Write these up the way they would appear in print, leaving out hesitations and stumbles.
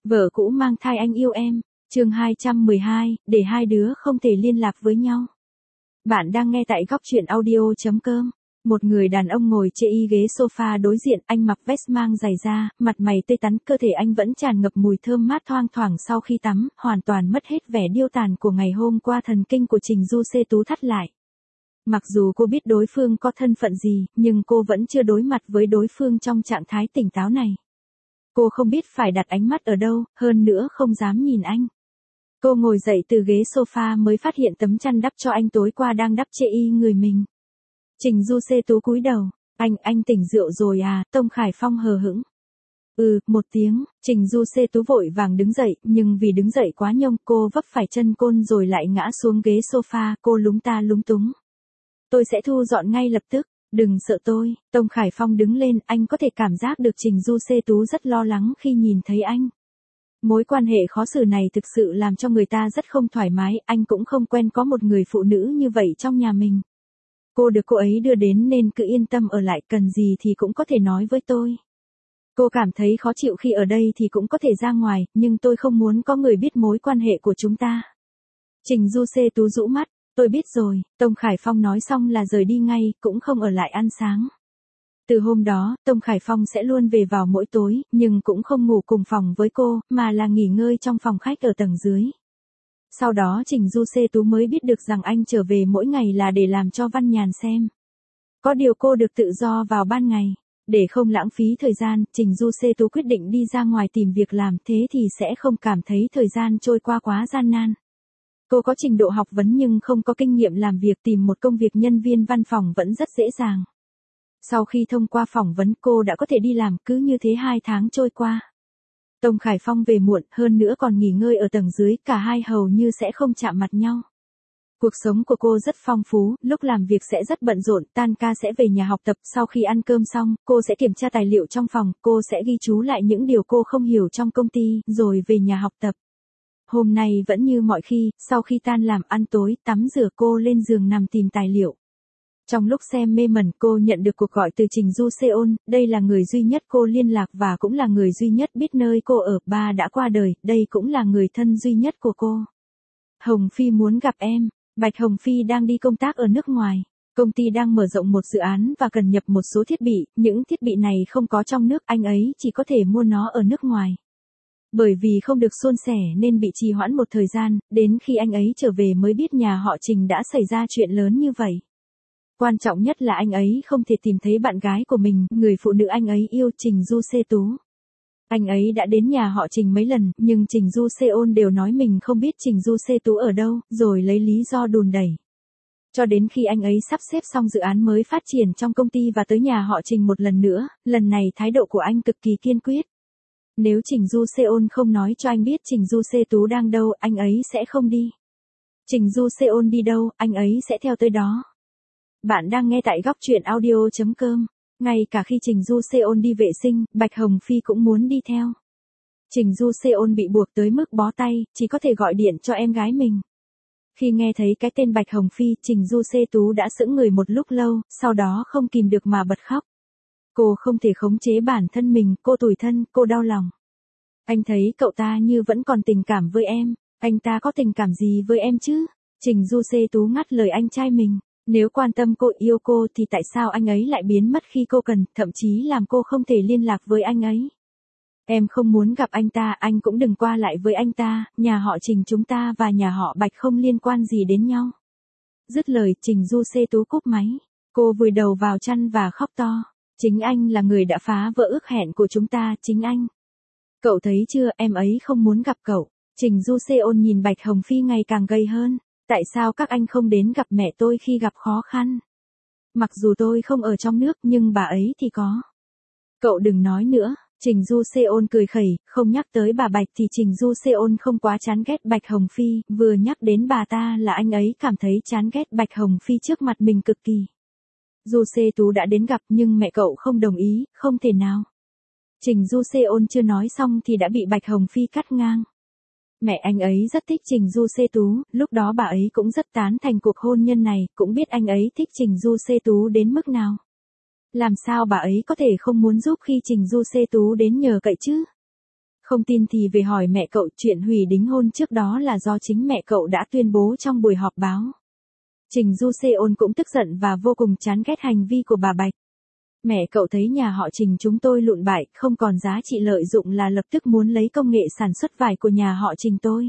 Vợ cũ mang thai anh yêu em. Chương 212, để hai đứa không thể liên lạc với nhau. Bạn đang nghe tại góc truyện audio.com. Một người đàn ông ngồi chê y ghế sofa đối diện, anh mặc vest mang giày da, mặt mày tươi tắn, cơ thể anh vẫn tràn ngập mùi thơm mát thoang thoảng sau khi tắm, hoàn toàn mất hết vẻ điêu tàn của ngày hôm qua. Thần kinh của Trình Du Xê Tú thắt lại. Mặc dù cô biết đối phương có thân phận gì, nhưng cô vẫn chưa đối mặt với đối phương trong trạng thái tỉnh táo này. Cô không biết phải đặt ánh mắt ở đâu, hơn nữa không dám nhìn anh. Cô ngồi dậy từ ghế sofa mới phát hiện tấm chăn đắp cho anh tối qua đang đắp chê y người mình. Trình Du Xê Tú cúi đầu. Anh tỉnh rượu rồi à? Tông Khải Phong hờ hững. Một tiếng. Trình Du Xê Tú vội vàng đứng dậy, nhưng vì đứng dậy quá nhông, cô vấp phải chân côn rồi lại ngã xuống ghế sofa, cô lúng ta lúng túng. Tôi sẽ thu dọn ngay lập tức. Đừng sợ tôi. Tông Khải Phong đứng lên, anh có thể cảm giác được Trình Du Xê Tú rất lo lắng khi nhìn thấy anh. Mối quan hệ khó xử này thực sự làm cho người ta rất không thoải mái, anh cũng không quen có một người phụ nữ như vậy trong nhà mình. Cô được cô ấy đưa đến nên cứ yên tâm ở lại, cần gì thì cũng có thể nói với tôi. Cô cảm thấy khó chịu khi ở đây thì cũng có thể ra ngoài, nhưng tôi không muốn có người biết mối quan hệ của chúng ta. Trình Du Xê Tú rũ mắt. Tôi biết rồi. Tông Khải Phong nói xong là rời đi ngay, cũng không ở lại ăn sáng. Từ hôm đó, Tông Khải Phong sẽ luôn về vào mỗi tối, nhưng cũng không ngủ cùng phòng với cô, mà là nghỉ ngơi trong phòng khách ở tầng dưới. Sau đó Trình Du Xê Tú mới biết được rằng anh trở về mỗi ngày là để làm cho Văn Nhàn xem. Có điều cô được tự do vào ban ngày. Để không lãng phí thời gian, Trình Du Xê Tú quyết định đi ra ngoài tìm việc làm, thế thì sẽ không cảm thấy thời gian trôi qua quá gian nan. Cô có trình độ học vấn nhưng không có kinh nghiệm làm việc, tìm một công việc nhân viên văn phòng vẫn rất dễ dàng. Sau khi thông qua phỏng vấn cô đã có thể đi làm, cứ như thế 2 tháng trôi qua. Tông Khải Phong về muộn, hơn nữa còn nghỉ ngơi ở tầng dưới, cả hai hầu như sẽ không chạm mặt nhau. Cuộc sống của cô rất phong phú, lúc làm việc sẽ rất bận rộn, tan ca sẽ về nhà học tập, sau khi ăn cơm xong, cô sẽ kiểm tra tài liệu trong phòng, cô sẽ ghi chú lại những điều cô không hiểu trong công ty, rồi về nhà học tập. Hôm nay vẫn như mọi khi, sau khi tan làm ăn tối, tắm rửa cô lên giường nằm tìm tài liệu. Trong lúc xem mê mẩn cô nhận được cuộc gọi từ Trình Du Seon, đây là người duy nhất cô liên lạc và cũng là người duy nhất biết nơi cô ở, ba đã qua đời, đây cũng là người thân duy nhất của cô. Hồng Phi muốn gặp em. Bạch Hồng Phi đang đi công tác ở nước ngoài. Công ty đang mở rộng một dự án và cần nhập một số thiết bị, những thiết bị này không có trong nước, anh ấy chỉ có thể mua nó ở nước ngoài. Bởi vì không được suôn sẻ nên bị trì hoãn một thời gian, đến khi anh ấy trở về mới biết nhà họ Trình đã xảy ra chuyện lớn như vậy. Quan trọng nhất là anh ấy không thể tìm thấy bạn gái của mình, người phụ nữ anh ấy yêu, Trình Du Xê Tú. Anh ấy đã đến nhà họ Trình mấy lần, nhưng Trình Du Seon đều nói mình không biết Trình Du Xê Tú ở đâu, rồi lấy lý do đùn đẩy. Cho đến khi anh ấy sắp xếp xong dự án mới phát triển trong công ty và tới nhà họ Trình một lần nữa, lần này thái độ của anh cực kỳ kiên quyết. Nếu Trình Du Seon không nói cho anh biết Trình Du Xê Tú đang đâu, anh ấy sẽ không đi. Trình Du Seon đi đâu, anh ấy sẽ theo tới đó. Bạn đang nghe tại góc truyện audio.com. Ngay cả khi Trình Du Seon đi vệ sinh, Bạch Hồng Phi cũng muốn đi theo. Trình Du Seon bị buộc tới mức bó tay, chỉ có thể gọi điện cho em gái mình. Khi nghe thấy cái tên Bạch Hồng Phi, Trình Du Xê Tú đã sững người một lúc lâu, sau đó không kìm được mà bật khóc. Cô không thể khống chế bản thân mình, cô tủi thân, cô đau lòng. Anh thấy cậu ta như vẫn còn tình cảm với em, anh ta có tình cảm gì với em chứ? Trình Du Xê Tú ngắt lời anh trai mình. Nếu quan tâm cô, yêu cô thì tại sao anh ấy lại biến mất khi cô cần, thậm chí làm cô không thể liên lạc với anh ấy? Em không muốn gặp anh ta, anh cũng đừng qua lại với anh ta, nhà họ Trình chúng ta và nhà họ Bạch không liên quan gì đến nhau. Dứt lời, Trình Du Xê Tú cúp máy. Cô vùi đầu vào chăn và khóc to. Chính anh là người đã phá vỡ ước hẹn của chúng ta, chính anh. Cậu thấy chưa, em ấy không muốn gặp cậu. Trình Du Seon nhìn Bạch Hồng Phi ngày càng gầy hơn. Tại sao các anh không đến gặp mẹ tôi khi gặp khó khăn? Mặc dù tôi không ở trong nước nhưng bà ấy thì có. Cậu đừng nói nữa. Trình Du Seon cười khẩy, không nhắc tới bà Bạch thì Trình Du Seon không quá chán ghét Bạch Hồng Phi, vừa nhắc đến bà ta là anh ấy cảm thấy chán ghét Bạch Hồng Phi trước mặt mình cực kỳ. Du Xê Tú đã đến gặp nhưng mẹ cậu không đồng ý, không thể nào. Trình Du Seon chưa nói xong thì đã bị Bạch Hồng Phi cắt ngang. Mẹ anh ấy rất thích Trình Du Xê Tú, lúc đó bà ấy cũng rất tán thành cuộc hôn nhân này, cũng biết anh ấy thích Trình Du Xê Tú đến mức nào. Làm sao bà ấy có thể không muốn giúp khi Trình Du Xê Tú đến nhờ cậy chứ? Không tin thì về hỏi mẹ cậu, chuyện hủy đính hôn trước đó là do chính mẹ cậu đã tuyên bố trong buổi họp báo. Trình Du Seon cũng tức giận và vô cùng chán ghét hành vi của bà Bạch. Mẹ cậu thấy nhà họ Trình chúng tôi lụn bại, không còn giá trị lợi dụng là lập tức muốn lấy công nghệ sản xuất vải của nhà họ Trình tôi.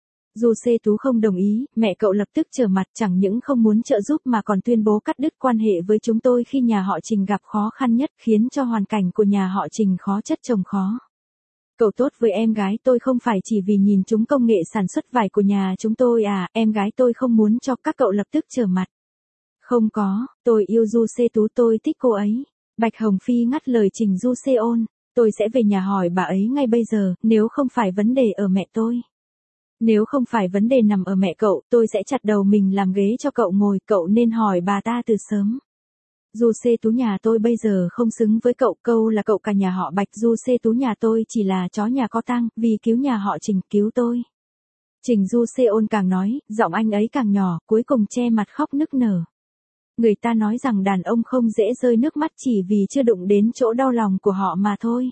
Du Sê Tú không đồng ý, mẹ cậu lập tức trở mặt, chẳng những không muốn trợ giúp mà còn tuyên bố cắt đứt quan hệ với chúng tôi khi nhà họ Trình gặp khó khăn nhất, khiến cho hoàn cảnh của nhà họ Trình khó chất chồng khó. Cậu tốt với em gái tôi không phải chỉ vì nhìn chúng công nghệ sản xuất vải của nhà chúng tôi à, em gái tôi không muốn cho các cậu lập tức trở mặt. Không có, tôi yêu Du Sê Tú, tôi thích cô ấy. Bạch Hồng Phi ngắt lời Trình Du Seon, tôi sẽ về nhà hỏi bà ấy ngay bây giờ, nếu không phải vấn đề ở mẹ tôi. Nếu không phải vấn đề nằm ở mẹ cậu, tôi sẽ chặt đầu mình làm ghế cho cậu ngồi, cậu nên hỏi bà ta từ sớm. Du Sê Tú nhà tôi bây giờ không xứng với cậu, câu là cậu cả nhà họ Bạch. Du Sê Tú nhà tôi chỉ là chó nhà có tang, vì cứu nhà họ Trình, cứu tôi. Trình Du Seon càng nói, giọng anh ấy càng nhỏ, cuối cùng che mặt khóc nức nở. Người ta nói rằng đàn ông không dễ rơi nước mắt chỉ vì chưa đụng đến chỗ đau lòng của họ mà thôi.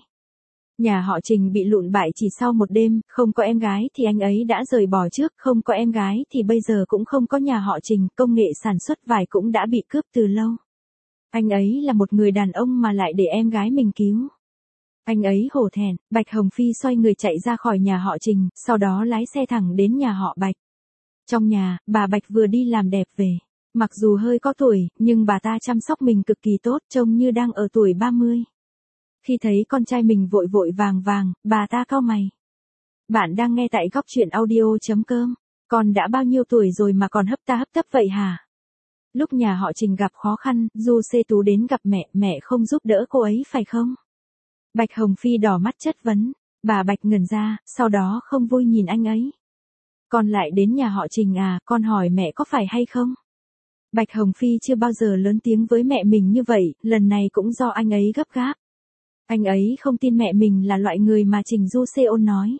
Nhà họ Trình bị lụn bại chỉ sau một đêm, không có em gái thì anh ấy đã rời bỏ trước, không có em gái thì bây giờ cũng không có nhà họ Trình, công nghệ sản xuất vải cũng đã bị cướp từ lâu. Anh ấy là một người đàn ông mà lại để em gái mình cứu. Anh ấy hổ thẹn. Bạch Hồng Phi xoay người chạy ra khỏi nhà họ Trình, sau đó lái xe thẳng đến nhà họ Bạch. Trong nhà, bà Bạch vừa đi làm đẹp về. Mặc dù hơi có tuổi, nhưng bà ta chăm sóc mình cực kỳ tốt, trông như đang ở tuổi 30. Khi thấy con trai mình vội vội vàng vàng, bà ta cau mày. Bạn đang nghe tại góc truyện audio.com. Con đã bao nhiêu tuổi rồi mà còn hấp ta hấp tấp vậy hả? Lúc nhà họ Trình gặp khó khăn, Du Sê Tú đến gặp mẹ, mẹ không giúp đỡ cô ấy phải không? Bạch Hồng Phi đỏ mắt chất vấn. Bà Bạch ngẩn ra, sau đó không vui nhìn anh ấy. Con lại đến nhà họ Trình à, con hỏi mẹ có phải hay không? Bạch Hồng Phi chưa bao giờ lớn tiếng với mẹ mình như vậy, lần này cũng do anh ấy gấp gáp. Anh ấy không tin mẹ mình là loại người mà Trình Du Seon nói.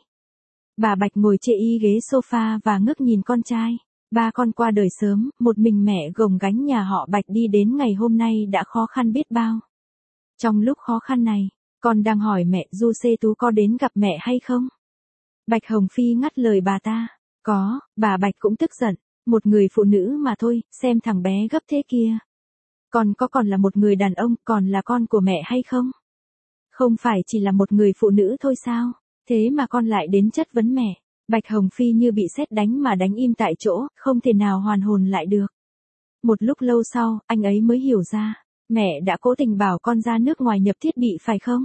Bà Bạch ngồi chê y ghế sofa và ngước nhìn con trai. Ba con qua đời sớm, một mình mẹ gồng gánh nhà họ Bạch đi đến ngày hôm nay đã khó khăn biết bao. Trong lúc khó khăn này, con đang hỏi mẹ Du Sê Tú có đến gặp mẹ hay không? Bạch Hồng Phi ngắt lời bà ta. Có, bà Bạch cũng tức giận. Một người phụ nữ mà thôi, xem thằng bé gấp thế kia. Con có còn là một người đàn ông, còn là con của mẹ hay không? Không phải chỉ là một người phụ nữ thôi sao? Thế mà con lại đến chất vấn mẹ. Bạch Hồng Phi như bị sét đánh mà đánh im tại chỗ, không thể nào hoàn hồn lại được. Một lúc lâu sau, anh ấy mới hiểu ra. Mẹ đã cố tình bảo con ra nước ngoài nhập thiết bị phải không?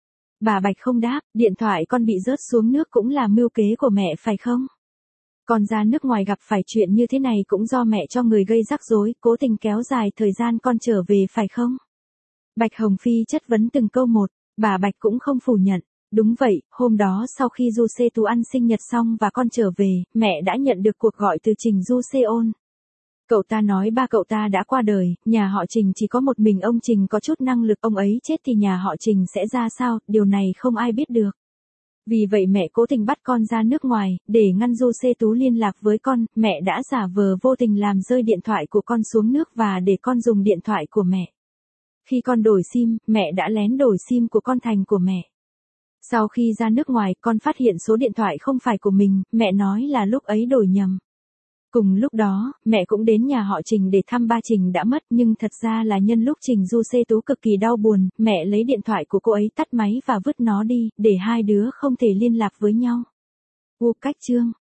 Bà Bạch không đáp, điện thoại con bị rớt xuống nước cũng là mưu kế của mẹ phải không? Con ra nước ngoài gặp phải chuyện như thế này cũng do mẹ cho người gây rắc rối, cố tình kéo dài thời gian con trở về phải không? Bạch Hồng Phi chất vấn từng câu một, bà Bạch cũng không phủ nhận. Đúng vậy, hôm đó sau khi Du Sê Tú ăn sinh nhật xong và con trở về, mẹ đã nhận được cuộc gọi từ Trình Du Seon. Cậu ta nói ba cậu ta đã qua đời, nhà họ Trình chỉ có một mình ông Trình có chút năng lực, ông ấy chết thì nhà họ Trình sẽ ra sao, điều này không ai biết được. Vì vậy mẹ cố tình bắt con ra nước ngoài, để ngăn Du Sê Tú liên lạc với con, mẹ đã giả vờ vô tình làm rơi điện thoại của con xuống nước và để con dùng điện thoại của mẹ. Khi con đổi SIM, mẹ đã lén đổi SIM của con thành của mẹ. Sau khi ra nước ngoài, con phát hiện số điện thoại không phải của mình, mẹ nói là lúc ấy đổi nhầm. Cùng lúc đó, mẹ cũng đến nhà họ Trình để thăm ba Trình đã mất, nhưng thật ra là nhân lúc Trình Du Sê Tú cực kỳ đau buồn, mẹ lấy điện thoại của cô ấy tắt máy và vứt nó đi, để hai đứa không thể liên lạc với nhau. Cách chương